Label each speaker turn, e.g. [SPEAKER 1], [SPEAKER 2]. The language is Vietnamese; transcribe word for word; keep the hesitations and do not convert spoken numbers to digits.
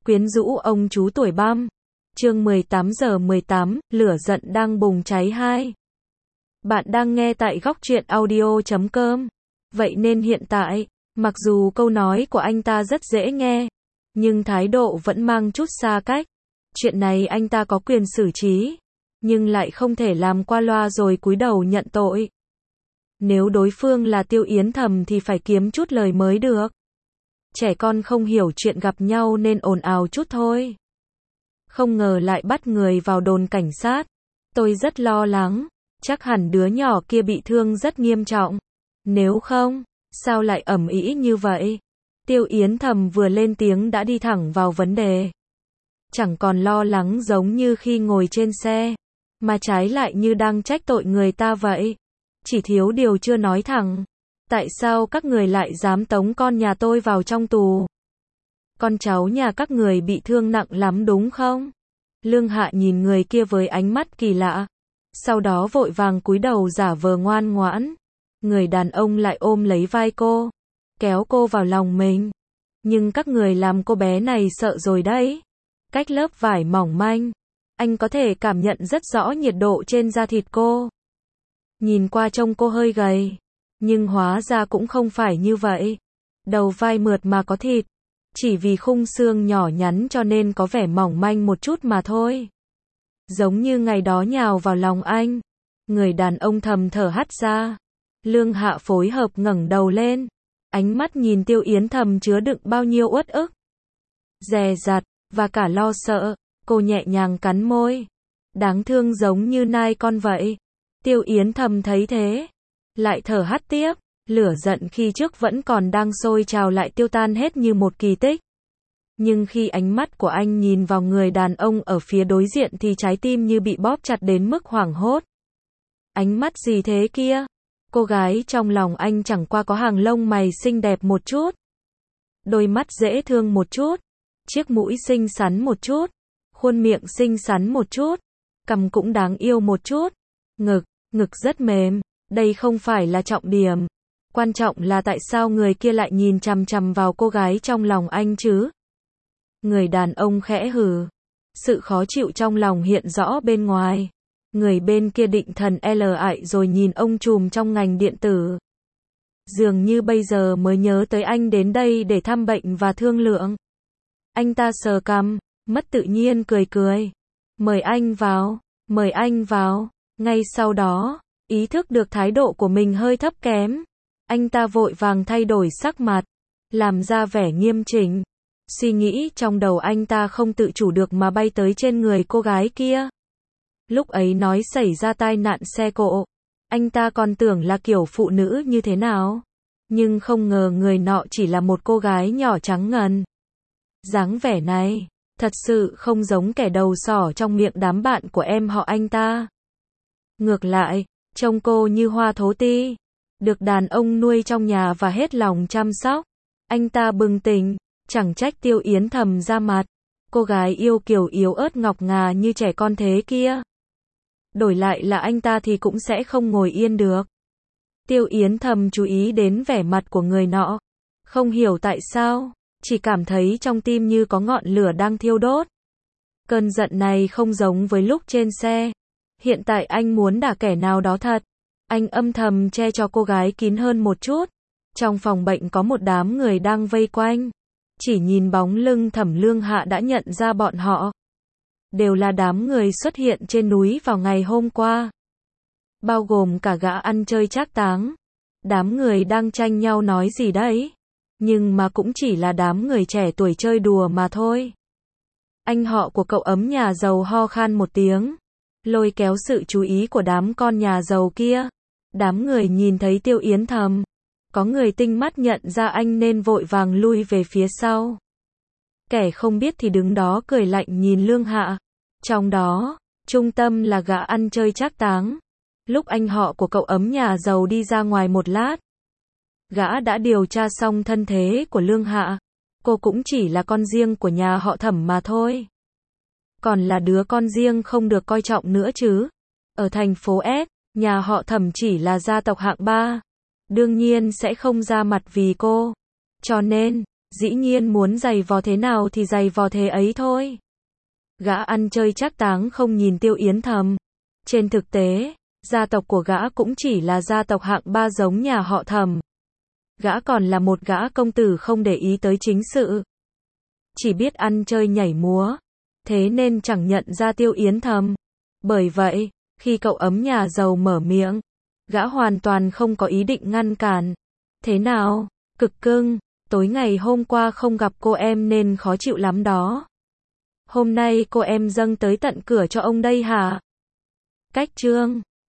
[SPEAKER 1] Quyến rũ ông chú tuổi băm. Chương mười tám giờ mười tám, lửa giận đang bùng cháy hai. Bạn đang nghe tại góc truyện audio chấm com. Vậy nên hiện tại, mặc dù câu nói của anh ta rất dễ nghe, nhưng thái độ vẫn mang chút xa cách. Chuyện này anh ta có quyền xử trí, nhưng lại không thể làm qua loa rồi cúi đầu nhận tội. Nếu đối phương là Tiêu Yến Thầm thì phải kiếm chút lời mới được. Trẻ con không hiểu chuyện gặp nhau nên ồn ào chút thôi. Không ngờ lại bắt người vào đồn cảnh sát. Tôi rất lo lắng, chắc hẳn đứa nhỏ kia bị thương rất nghiêm trọng. Nếu không, sao lại ầm ĩ như vậy? Tiêu Yến Thầm vừa lên tiếng đã đi thẳng vào vấn đề. Chẳng còn lo lắng giống như khi ngồi trên xe, mà trái lại như đang trách tội người ta vậy. Chỉ thiếu điều chưa nói thẳng. Tại sao các người lại dám tống con nhà tôi vào trong tù? Con cháu nhà các người bị thương nặng lắm đúng không? Lương Hạ nhìn người kia với ánh mắt kỳ lạ. Sau đó vội vàng cúi đầu giả vờ ngoan ngoãn. Người đàn ông lại ôm lấy vai cô, kéo cô vào lòng mình. Nhưng các người làm cô bé này sợ rồi đấy. Cách lớp vải mỏng manh, anh có thể cảm nhận rất rõ nhiệt độ trên da thịt cô. Nhìn qua trông cô hơi gầy, nhưng hóa ra cũng không phải như vậy. Đầu vai mượt mà có thịt, chỉ vì khung xương nhỏ nhắn cho nên có vẻ mỏng manh một chút mà thôi. Giống như ngày đó nhào vào lòng anh. Người đàn ông thầm thở hắt ra. Lương Hạ phối hợp ngẩng đầu lên. Ánh mắt nhìn Tiêu Yến Thầm chứa đựng bao nhiêu uất ức, dè dặt, và cả lo sợ. Cô nhẹ nhàng cắn môi. Đáng thương giống như nai con vậy. Tiêu Yến Thầm thấy thế, lại thở hắt tiếp. Lửa giận khi trước vẫn còn đang sôi trào lại tiêu tan hết như một kỳ tích. Nhưng khi ánh mắt của anh nhìn vào người đàn ông ở phía đối diện thì trái tim như bị bóp chặt đến mức hoảng hốt. Ánh mắt gì thế kia? Cô gái trong lòng anh chẳng qua có hàng lông mày xinh đẹp một chút, đôi mắt dễ thương một chút, chiếc mũi xinh xắn một chút, khuôn miệng xinh xắn một chút, cằm cũng đáng yêu một chút, ngực, ngực rất mềm. Đây không phải là trọng điểm. Quan trọng là tại sao người kia lại nhìn chằm chằm vào cô gái trong lòng anh chứ? Người đàn ông khẽ hừ. Sự khó chịu trong lòng hiện rõ bên ngoài. Người bên kia định thần L ại rồi nhìn ông trùm trong ngành điện tử. Dường như bây giờ mới nhớ tới anh đến đây để thăm bệnh và thương lượng. Anh ta sờ cằm, mất tự nhiên cười cười. Mời anh vào, mời anh vào. Ngay sau đó, ý thức được thái độ của mình hơi thấp kém, anh ta vội vàng thay đổi sắc mặt, làm ra vẻ nghiêm chỉnh. Suy nghĩ trong đầu anh ta không tự chủ được mà bay tới trên người cô gái kia. Lúc ấy nói xảy ra tai nạn xe cộ, anh ta còn tưởng là kiểu phụ nữ như thế nào. Nhưng không ngờ người nọ chỉ là một cô gái nhỏ trắng ngần. Dáng vẻ này, thật sự không giống kẻ đầu sỏ trong miệng đám bạn của em họ anh ta. Ngược lại, trông cô như hoa thố ti, được đàn ông nuôi trong nhà và hết lòng chăm sóc. Anh ta bừng tỉnh, chẳng trách Tiêu Yến Thầm ra mặt. Cô gái yêu kiều yếu ớt ngọc ngà như trẻ con thế kia. Đổi lại là anh ta thì cũng sẽ không ngồi yên được. Tiêu Yến Thầm chú ý đến vẻ mặt của người nọ. Không hiểu tại sao, chỉ cảm thấy trong tim như có ngọn lửa đang thiêu đốt. Cơn giận này không giống với lúc trên xe. Hiện tại anh muốn đả kẻ nào đó thật. Anh âm thầm che cho cô gái kín hơn một chút. Trong phòng bệnh có một đám người đang vây quanh. Chỉ nhìn bóng lưng Thẩm Lương Hạ đã nhận ra bọn họ. Đều là đám người xuất hiện trên núi vào ngày hôm qua. Bao gồm cả gã ăn chơi trác táng. Đám người đang tranh nhau nói gì đấy. Nhưng mà cũng chỉ là đám người trẻ tuổi chơi đùa mà thôi. Anh họ của cậu ấm nhà giàu ho khan một tiếng, lôi kéo sự chú ý của đám con nhà giàu kia. Đám người nhìn thấy Tiêu Yến Thầm. Có người tinh mắt nhận ra anh nên vội vàng lui về phía sau. Kẻ không biết thì đứng đó cười lạnh nhìn Lương Hạ. Trong đó, trung tâm là gã ăn chơi trác táng. Lúc anh họ của cậu ấm nhà giàu đi ra ngoài một lát, gã đã điều tra xong thân thế của Lương Hạ. Cô cũng chỉ là con riêng của nhà họ Thẩm mà thôi. Còn là đứa con riêng không được coi trọng nữa chứ. Ở thành phố S, nhà họ Thẩm chỉ là gia tộc hạng ba. Đương nhiên sẽ không ra mặt vì cô. Cho nên, Dĩ nhiên muốn giày vò thế nào thì giày vò thế ấy thôi. Gã ăn chơi trác táng không nhìn Tiêu Yến Thầm. Trên thực tế, gia tộc của gã cũng chỉ là gia tộc hạng ba giống nhà họ Thẩm. Gã còn là một gã công tử không để ý tới chính sự. Chỉ biết ăn chơi nhảy múa. Thế nên chẳng nhận ra Tiêu Yến Thầm. Bởi vậy, khi cậu ấm nhà giàu mở miệng, gã hoàn toàn không có ý định ngăn cản. Thế nào? Cực cưng, tối ngày hôm qua không gặp cô em nên khó chịu lắm đó. Hôm nay cô em dâng tới tận cửa cho ông đây hả? Cách chương